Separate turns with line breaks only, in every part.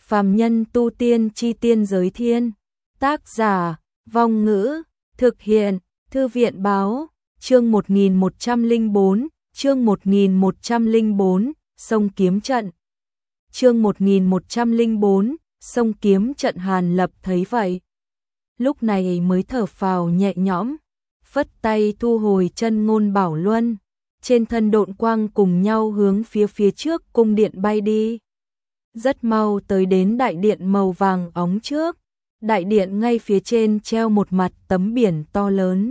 Phàm nhân tu tiên chi tiên giới thiên. Tác giả, Vong Ngữ, thực hiện, Thư viện báo, chương 1104, chương 1104, sông kiếm trận. Chương 1104, sông kiếm trận. Hàn Lập thấy vậy, lúc này mới thở phào nhẹ nhõm, phất tay thu hồi chân ngôn bảo luân, trên thân độn quang cùng nhau hướng phía trước cung điện bay đi. Rất mau tới đến đại điện màu vàng óng trước. Đại điện ngay phía trên treo một mặt tấm biển to lớn.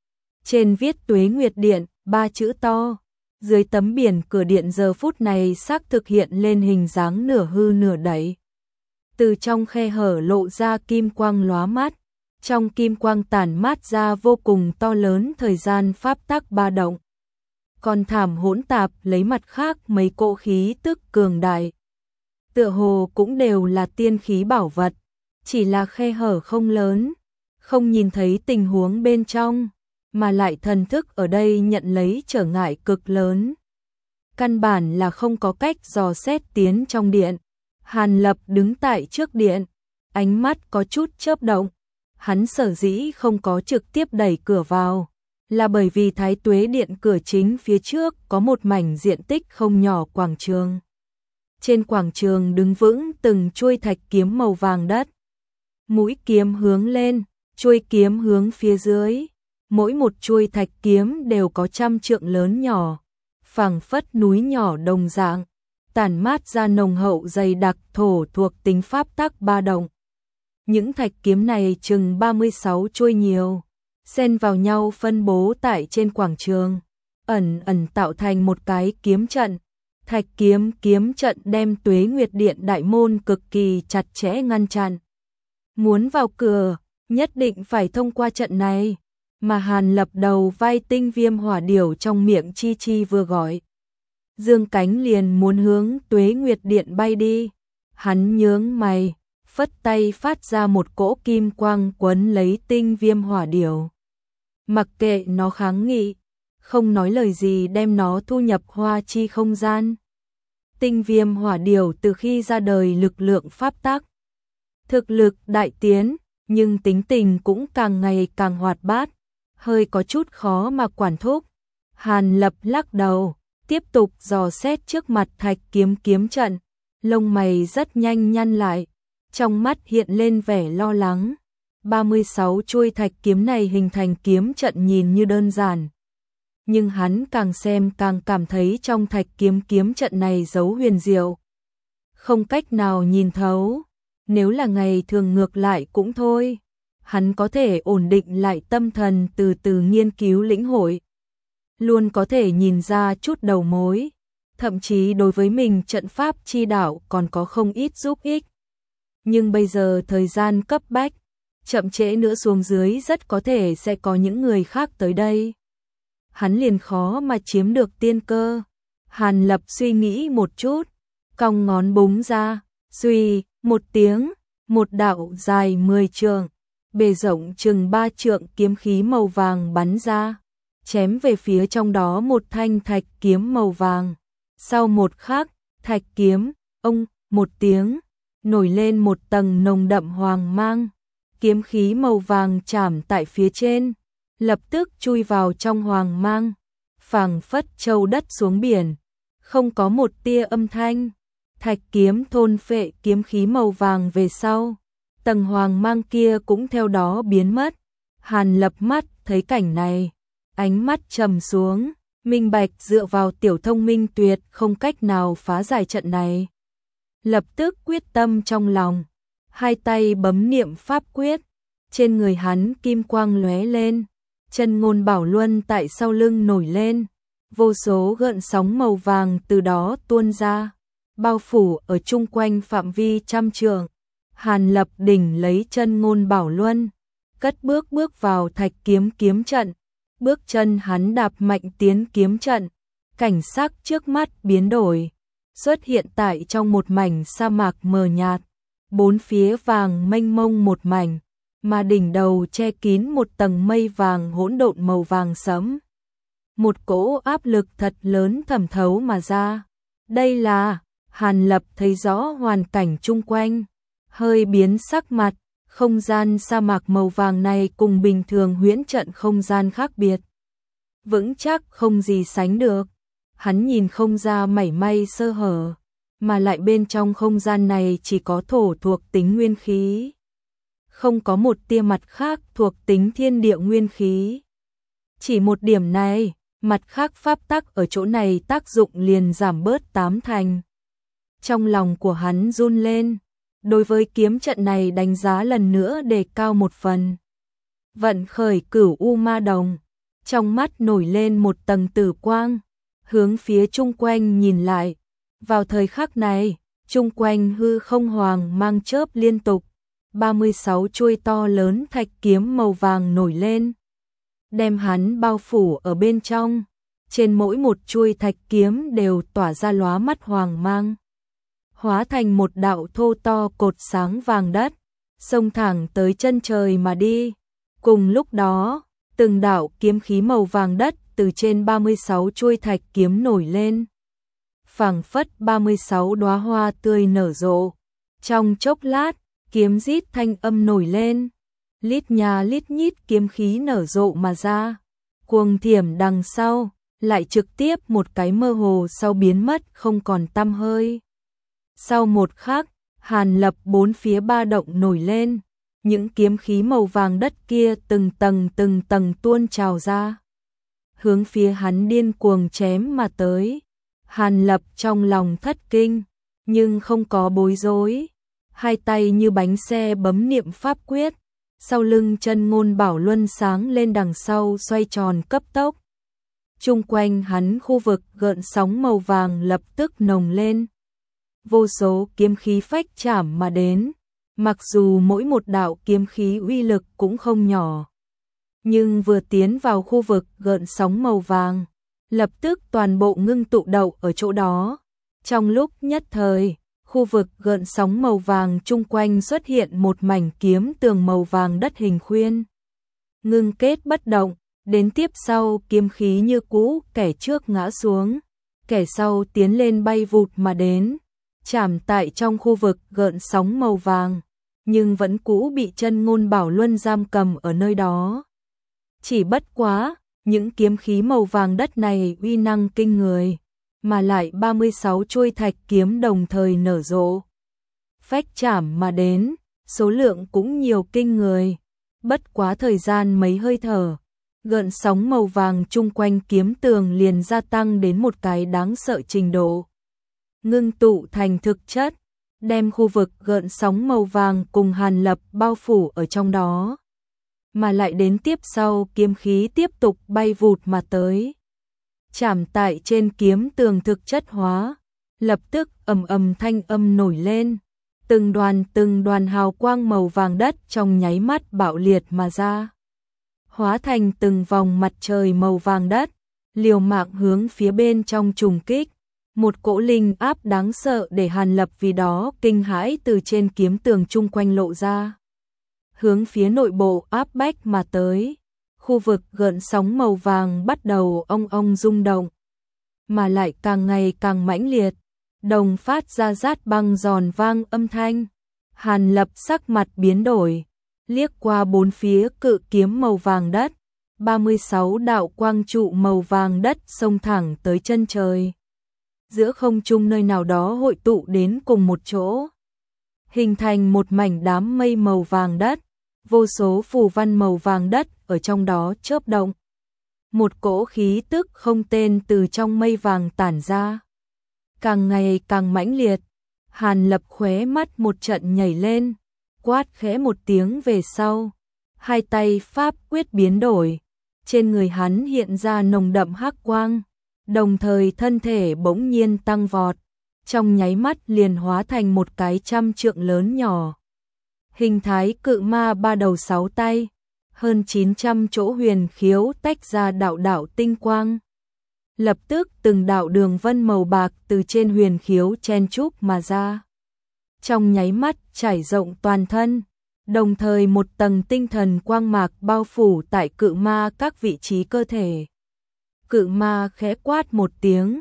Trên viết Tuế Nguyệt Điện, 3 chữ to. Dưới tấm biển cửa điện giờ phút này xác thực hiện lên hình dáng nửa hư nửa đẩy. Từ trong khe hở lộ ra kim quang lóa mắt. Trong kim quang tản mát ra vô cùng to lớn thời gian pháp tắc ba động. Còn thảm hỗn tạp lấy mặt khác mấy cỗ khí tức cường đại. Tựa hồ cũng đều là tiên khí bảo vật. Chỉ là khe hở không lớn, không nhìn thấy tình huống bên trong, mà lại thần thức ở đây nhận lấy trở ngại cực lớn. Căn bản là không có cách dò xét tiến trong điện. Hàn Lập đứng tại trước điện, ánh mắt có chút chớp động. Hắn sở dĩ không có trực tiếp đẩy cửa vào, là bởi vì Thái Tuế Điện cửa chính phía trước có một mảnh diện tích không nhỏ quảng trường. Trên quảng trường đứng vững từng chuôi thạch kiếm màu vàng đất. Mũi kiếm hướng lên, chuôi kiếm hướng phía dưới. Mỗi một chuôi thạch kiếm đều có 100 trượng lớn nhỏ, phảng phất núi nhỏ đồng dạng, tản mát ra nồng hậu dày đặc thổ thuộc tính pháp tắc ba động. Những thạch kiếm này chừng 36 chuôi nhiều, xen vào nhau phân bố tại trên quảng trường, ẩn ẩn tạo thành một cái kiếm trận. Thạch kiếm trận đem Tuế Nguyệt Điện đại môn cực kỳ chặt chẽ ngăn chặn. Muốn vào cửa, nhất định phải thông qua trận này, mà Hàn Lập đầu vai tinh viêm hỏa điểu trong miệng chi chi vừa gọi. Dương cánh liền muốn hướng Tuế Nguyệt Điện bay đi. Hắn nhướng mày, phất tay phát ra một cỗ kim quang quấn lấy tinh viêm hỏa điểu. Mặc kệ nó kháng nghị, không nói lời gì đem nó thu nhập hoa chi không gian. Tinh viêm hỏa điểu từ khi ra đời lực lượng pháp tắc, thực lực đại tiến, nhưng tính tình cũng càng ngày càng hoạt bát, hơi có chút khó mà quản thúc. Hàn Lập lắc đầu, tiếp tục dò xét trước mặt thạch kiếm trận, lông mày rất nhanh nhăn lại, trong mắt hiện lên vẻ lo lắng. 36 chuôi thạch kiếm này hình thành kiếm trận nhìn như đơn giản, nhưng hắn càng xem càng cảm thấy trong thạch kiếm trận này giấu huyền diệu, không cách nào nhìn thấu. Nếu là ngày thường ngược lại cũng thôi, hắn có thể ổn định lại tâm thần từ từ nghiên cứu lĩnh hội, luôn có thể nhìn ra chút đầu mối, thậm chí đối với mình trận pháp chi đạo còn có không ít giúp ích. Nhưng bây giờ thời gian cấp bách, chậm trễ nữa xuống dưới rất có thể sẽ có những người khác tới đây. Hắn liền khó mà chiếm được tiên cơ. Hàn Lập suy nghĩ một chút, cong ngón búng ra, suy một tiếng, một đạo dài 10 trượng, bề rộng chừng 3 trượng kiếm khí màu vàng bắn ra, chém về phía trong đó một thanh thạch kiếm màu vàng. Sau một khắc, thạch kiếm, ông, một tiếng, nổi lên một tầng nồng đậm hoàng mang, kiếm khí màu vàng chạm tại phía trên, lập tức chui vào trong hoàng mang, phảng phất châu đất xuống biển, không có một tia âm thanh. Thạch kiếm thôn phệ kiếm khí màu vàng về sau, tầng hoàng mang kia cũng theo đó biến mất. Hàn Lập mắt thấy cảnh này, ánh mắt trầm xuống, minh bạch dựa vào tiểu thông minh tuyệt không cách nào phá giải trận này. Lập tức quyết tâm trong lòng, hai tay bấm niệm pháp quyết, trên người hắn kim quang lóe lên, chân ngôn bảo luân tại sau lưng nổi lên, vô số gợn sóng màu vàng từ đó tuôn ra, bao phủ ở chung quanh phạm vi 100 trượng. Hàn Lập đỉnh lấy chân ngôn bảo luân, cất bước vào thạch kiếm trận, bước chân hắn đạp mạnh tiến kiếm trận, cảnh sắc trước mắt biến đổi, xuất hiện tại trong một mảnh sa mạc mờ nhạt, bốn phía vàng mênh mông một mảnh, mà đỉnh đầu che kín một tầng mây vàng hỗn độn màu vàng sẫm. Một cỗ áp lực thật lớn thẩm thấu mà ra. Đây là Hàn Lập thấy rõ hoàn cảnh chung quanh, hơi biến sắc mặt, không gian sa mạc màu vàng này cùng bình thường huyễn trận không gian khác biệt. Vững chắc không gì sánh được, hắn nhìn không ra mảy may sơ hở, mà lại bên trong không gian này chỉ có thổ thuộc tính nguyên khí. Không có một tia mặt khác thuộc tính thiên địa nguyên khí. Chỉ một điểm này, mặt khác pháp tắc ở chỗ này tác dụng liền giảm bớt 8 thành. Trong lòng của hắn run lên, đối với kiếm trận này đánh giá lần nữa đề cao một phần. Vận khởi Cửu U Ma Đồng, trong mắt nổi lên một tầng tử quang, hướng phía chung quanh nhìn lại. Vào thời khắc này, chung quanh hư không hoàng mang chớp liên tục, 36 chuôi to lớn thạch kiếm màu vàng nổi lên, đem hắn bao phủ ở bên trong. Trên mỗi một chuôi thạch kiếm đều tỏa ra lóa mắt hoàng mang, hóa thành một đạo thô to cột sáng vàng đất, xông thẳng tới chân trời mà đi. Cùng lúc đó, từng đạo kiếm khí màu vàng đất từ trên 36 chuôi thạch kiếm nổi lên, phảng phất 36 đóa hoa tươi nở rộ. Trong chốc lát, kiếm rít thanh âm nổi lên, lít nhà lít nhít kiếm khí nở rộ mà ra, cuồng thiểm đằng sau, lại trực tiếp một cái mơ hồ sau biến mất không còn tăm hơi. Sau một khắc, Hàn Lập bốn phía ba động nổi lên, những kiếm khí màu vàng đất kia từng tầng tuôn trào ra, hướng phía hắn điên cuồng chém mà tới. Hàn Lập trong lòng thất kinh, nhưng không có bối rối, hai tay như bánh xe bấm niệm pháp quyết, sau lưng chân ngôn bảo luân sáng lên đằng sau xoay tròn cấp tốc. Chung quanh hắn khu vực gợn sóng màu vàng lập tức nồng lên, vô số kiếm khí phách chạm mà đến, mặc dù mỗi một đạo kiếm khí uy lực cũng không nhỏ, nhưng vừa tiến vào khu vực gợn sóng màu vàng, lập tức toàn bộ ngưng tụ đậu ở chỗ đó. Trong lúc nhất thời, khu vực gợn sóng màu vàng chung quanh xuất hiện một mảnh kiếm tường màu vàng đất hình khuyên, ngưng kết bất động. Đến tiếp sau kiếm khí như cũ, kẻ trước ngã xuống, kẻ sau tiến lên bay vụt mà đến, chạm tại trong khu vực gợn sóng màu vàng, nhưng vẫn cũ bị chân ngôn bảo luân giam cầm ở nơi đó. Chỉ bất quá, những kiếm khí màu vàng đất này uy năng kinh người, mà lại 36 chuôi thạch kiếm đồng thời nở rộ, phách chạm mà đến, số lượng cũng nhiều kinh người. Bất quá thời gian mấy hơi thở, gợn sóng màu vàng chung quanh kiếm tường liền gia tăng đến một cái đáng sợ trình độ, ngưng tụ thành thực chất, đem khu vực gợn sóng màu vàng cùng Hàn Lập bao phủ ở trong đó. Mà lại đến tiếp sau kiếm khí tiếp tục bay vụt mà tới, chạm tại trên kiếm tường thực chất hóa, lập tức ầm thanh âm nổi lên, từng đoàn hào quang màu vàng đất trong nháy mắt bạo liệt mà ra, hóa thành từng vòng mặt trời màu vàng đất, liều mạng hướng phía bên trong trùng kích. Một cỗ linh áp đáng sợ để Hàn Lập vì đó kinh hãi từ trên kiếm tường chung quanh lộ ra, hướng phía nội bộ áp bách mà tới. Khu vực gợn sóng màu vàng bắt đầu ong rung động, mà lại càng ngày càng mãnh liệt, đồng phát ra rát băng giòn vang âm thanh. Hàn Lập sắc mặt biến đổi, liếc qua bốn phía cự kiếm màu vàng đất, 36 đạo quang trụ màu vàng đất xông thẳng tới chân trời. Giữa không trung nơi nào đó hội tụ đến cùng một chỗ, hình thành một mảnh đám mây màu vàng đất, vô số phù văn màu vàng đất ở trong đó chớp động. Một cỗ khí tức không tên từ trong mây vàng tản ra, càng ngày càng mãnh liệt. Hàn Lập khóe mắt một trận nhảy lên, quát khẽ một tiếng về sau, hai tay pháp quyết biến đổi, trên người hắn hiện ra nồng đậm hắc quang, đồng thời thân thể bỗng nhiên tăng vọt, trong nháy mắt liền hóa thành một cái 100 trượng lớn nhỏ. Hình thái cự ma ba đầu sáu tay, hơn 900 chỗ huyền khiếu tách ra đạo tinh quang. Lập tức từng đạo đường vân màu bạc từ trên huyền khiếu chen chúc mà ra, trong nháy mắt trải rộng toàn thân, đồng thời một tầng tinh thần quang mạc bao phủ tại cự ma các vị trí cơ thể. Cự ma khẽ quát một tiếng,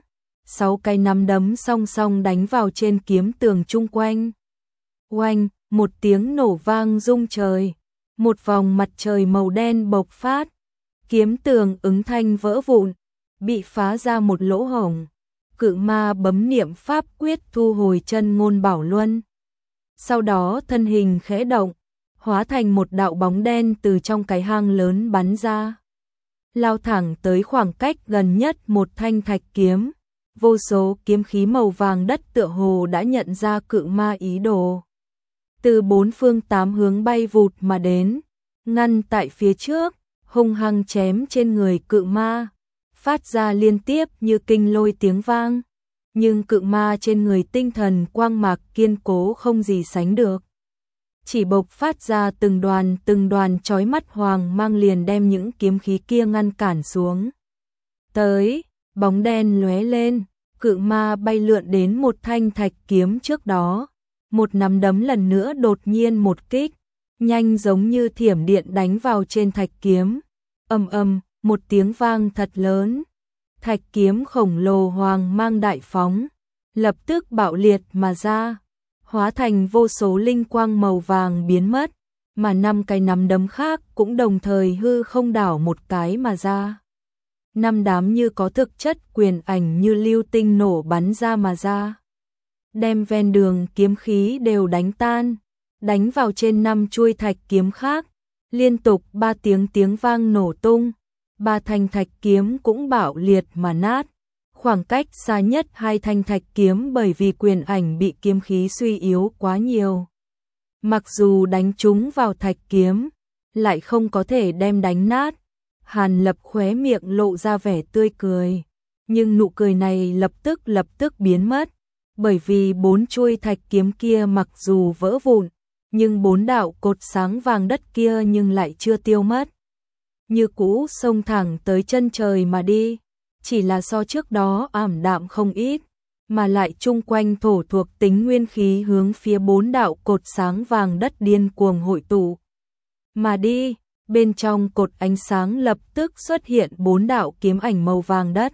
6 cái nắm đấm song song đánh vào trên kiếm tường chung quanh. Oanh, một tiếng nổ vang rung trời, một vòng mặt trời màu đen bộc phát, kiếm tường ứng thanh vỡ vụn, bị phá ra một lỗ hổng. Cự ma bấm niệm pháp quyết thu hồi chân ngôn bảo luân. Sau đó thân hình khẽ động, hóa thành một đạo bóng đen từ trong cái hang lớn bắn ra. Lao thẳng tới khoảng cách gần nhất một thanh thạch kiếm. Vô số kiếm khí màu vàng đất tựa hồ đã nhận ra cự ma ý đồ. Từ 4 phương 8 hướng bay vụt mà đến, ngăn tại phía trước, hung hăng chém trên người cự ma, phát ra liên tiếp như kinh lôi tiếng vang. Nhưng cự ma trên người tinh thần quang mạc kiên cố không gì sánh được. Chỉ bộc phát ra từng đoàn chói mắt hoàng mang liền đem những kiếm khí kia ngăn cản xuống. Tới, bóng đen lóe lên, cự ma bay lượn đến một thanh thạch kiếm trước đó. Một nắm đấm lần nữa đột nhiên một kích, nhanh giống như thiểm điện đánh vào trên thạch kiếm. Ầm ầm, một tiếng vang thật lớn. Thạch kiếm khổng lồ hoàng mang đại phóng, lập tức bạo liệt mà ra, hóa thành vô số linh quang màu vàng biến mất, mà 5 cái nắm đấm khác cũng đồng thời hư không đảo một cái mà ra. 5 đám như có thực chất quyền ảnh như lưu tinh nổ bắn ra mà ra. Đem ven đường kiếm khí đều đánh tan, đánh vào trên 5 chuôi thạch kiếm khác, liên tục 3 tiếng vang nổ tung. 3 thanh thạch kiếm cũng bạo liệt mà nát. Khoảng cách xa nhất 2 thanh thạch kiếm bởi vì quyền ảnh bị kiếm khí suy yếu quá nhiều. Mặc dù đánh trúng vào thạch kiếm, lại không có thể đem đánh nát. Hàn Lập khóe miệng lộ ra vẻ tươi cười, nhưng nụ cười này lập tức biến mất, bởi vì 4 chuôi thạch kiếm kia mặc dù vỡ vụn, nhưng 4 đạo cột sáng vàng đất kia nhưng lại chưa tiêu mất. Như cũ xông thẳng tới chân trời mà đi, chỉ là so trước đó ảm đạm không ít, mà lại chung quanh thổ thuộc tính nguyên khí hướng phía 4 đạo cột sáng vàng đất điên cuồng hội tụ. Mà đi, bên trong cột ánh sáng lập tức xuất hiện 4 đạo kiếm ảnh màu vàng đất.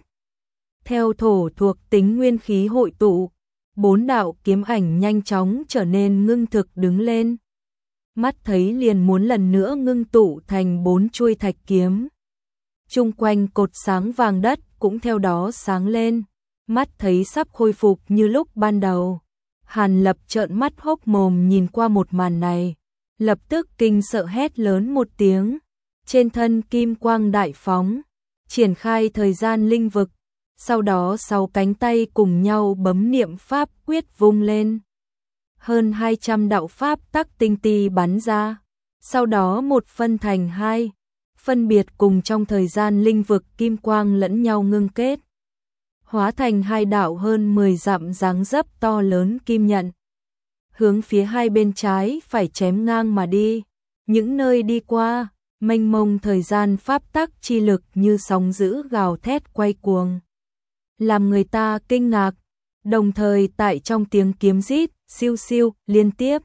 Theo thổ thuộc tính nguyên khí hội tụ, 4 đạo kiếm ảnh nhanh chóng trở nên ngưng thực đứng lên. Mắt thấy liền muốn lần nữa ngưng tụ thành 4 chuôi thạch kiếm. Chung quanh cột sáng vàng đất cũng theo đó sáng lên, mắt thấy sắp khôi phục như lúc ban đầu. Hàn Lập trợn mắt hốc mồm nhìn qua một màn này, lập tức kinh sợ hét lớn một tiếng. Trên thân kim quang đại phóng, triển khai thời gian linh vực, sau đó 6 cánh tay cùng nhau bấm niệm pháp quyết vung lên. Hơn 200 đạo pháp tắc tinh ti bắn ra, sau đó một phân thành 2, phân biệt cùng trong thời gian linh vực kim quang lẫn nhau ngưng kết, hóa thành 2 đạo hơn 10 dặm dáng dấp to lớn kim nhận, hướng phía hai bên trái phải chém ngang mà đi. Những nơi đi qua, mênh mông thời gian pháp tắc chi lực như sóng dữ gào thét quay cuồng, làm người ta kinh ngạc. Đồng thời tại trong tiếng kiếm rít siêu siêu liên tiếp,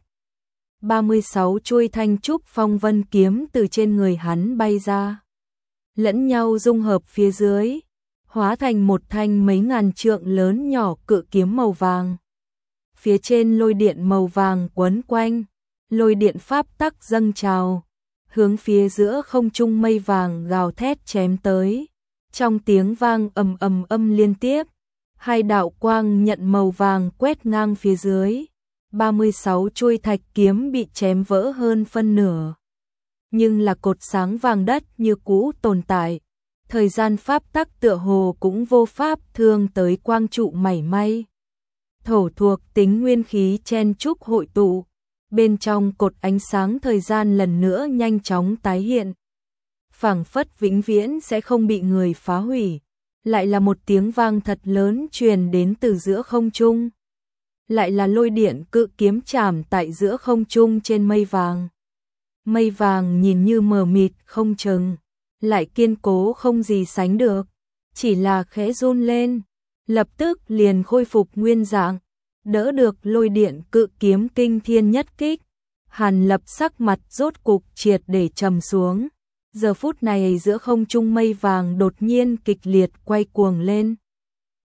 36 chuôi thanh trúc phong vân kiếm từ trên người hắn bay ra, lẫn nhau dung hợp phía dưới, hóa thành một thanh mấy ngàn trượng lớn nhỏ cự kiếm màu vàng. Phía trên lôi điện màu vàng quấn quanh, lôi điện pháp tắc dâng trào, hướng phía giữa không trung mây vàng gào thét chém tới. Trong tiếng vang ầm liên tiếp, 2 đạo quang nhận màu vàng quét ngang phía dưới, 36 chuôi thạch kiếm bị chém vỡ hơn phân nửa. Nhưng là cột sáng vàng đất như cũ tồn tại, thời gian pháp tắc tựa hồ cũng vô pháp thương tới quang trụ mảy may. Thổ thuộc tính nguyên khí chen chúc hội tụ, bên trong cột ánh sáng thời gian lần nữa nhanh chóng tái hiện, phảng phất vĩnh viễn sẽ không bị người phá hủy. Lại là một tiếng vang thật lớn truyền đến từ giữa không trung. Lại là lôi điện cự kiếm chạm tại giữa không trung trên mây vàng. Mây vàng nhìn như mờ mịt không chừng, lại kiên cố không gì sánh được, chỉ là khẽ run lên, lập tức liền khôi phục nguyên dạng, đỡ được lôi điện cự kiếm kinh thiên nhất kích. Hàn Lập sắc mặt rốt cục triệt để trầm xuống. Giờ phút này giữa không trung mây vàng đột nhiên kịch liệt quay cuồng lên.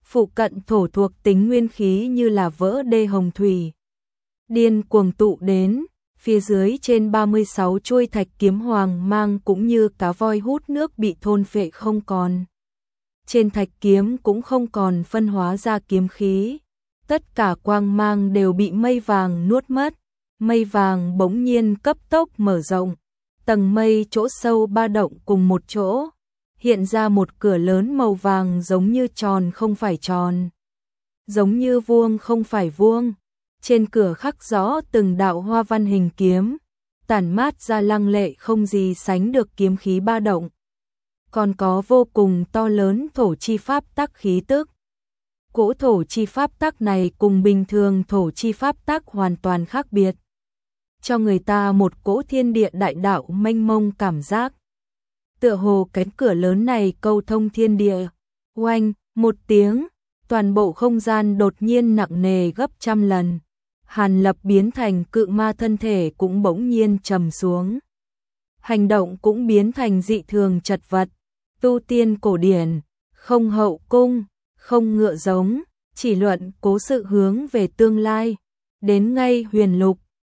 phụ cận thổ thuộc tính nguyên khí như là vỡ đê hồng thủy. Điên cuồng tụ đến, phía dưới trên 36 chuôi thạch kiếm hoàng mang cũng như cá voi hút nước bị thôn phệ không còn. Trên thạch kiếm cũng không còn phân hóa ra kiếm khí, tất cả quang mang đều bị mây vàng nuốt mất. Mây vàng bỗng nhiên cấp tốc mở rộng, tầng mây chỗ sâu ba động cùng một chỗ, hiện ra một cửa lớn màu vàng giống như tròn không phải tròn, giống như vuông không phải vuông. Trên cửa khắc rõ từng đạo hoa văn hình kiếm, tản mát ra lăng lệ không gì sánh được kiếm khí ba động. Còn có vô cùng to lớn thổ chi pháp tắc khí tức. Cỗ thổ chi pháp tắc này cùng bình thường thổ chi pháp tắc hoàn toàn khác biệt, cho người ta một cỗ thiên địa đại đạo mênh mông cảm giác. Tựa hồ cánh cửa lớn này câu thông thiên địa. Oanh, một tiếng, toàn bộ không gian đột nhiên nặng nề gấp trăm lần. Hàn Lập biến thành cự ma thân thể cũng bỗng nhiên trầm xuống. Hành động cũng biến thành dị thường chật vật. Tu tiên cổ điển, không hậu cung, không ngựa giống, chỉ luận cố sự hướng về tương lai. Đến ngay huyền lục,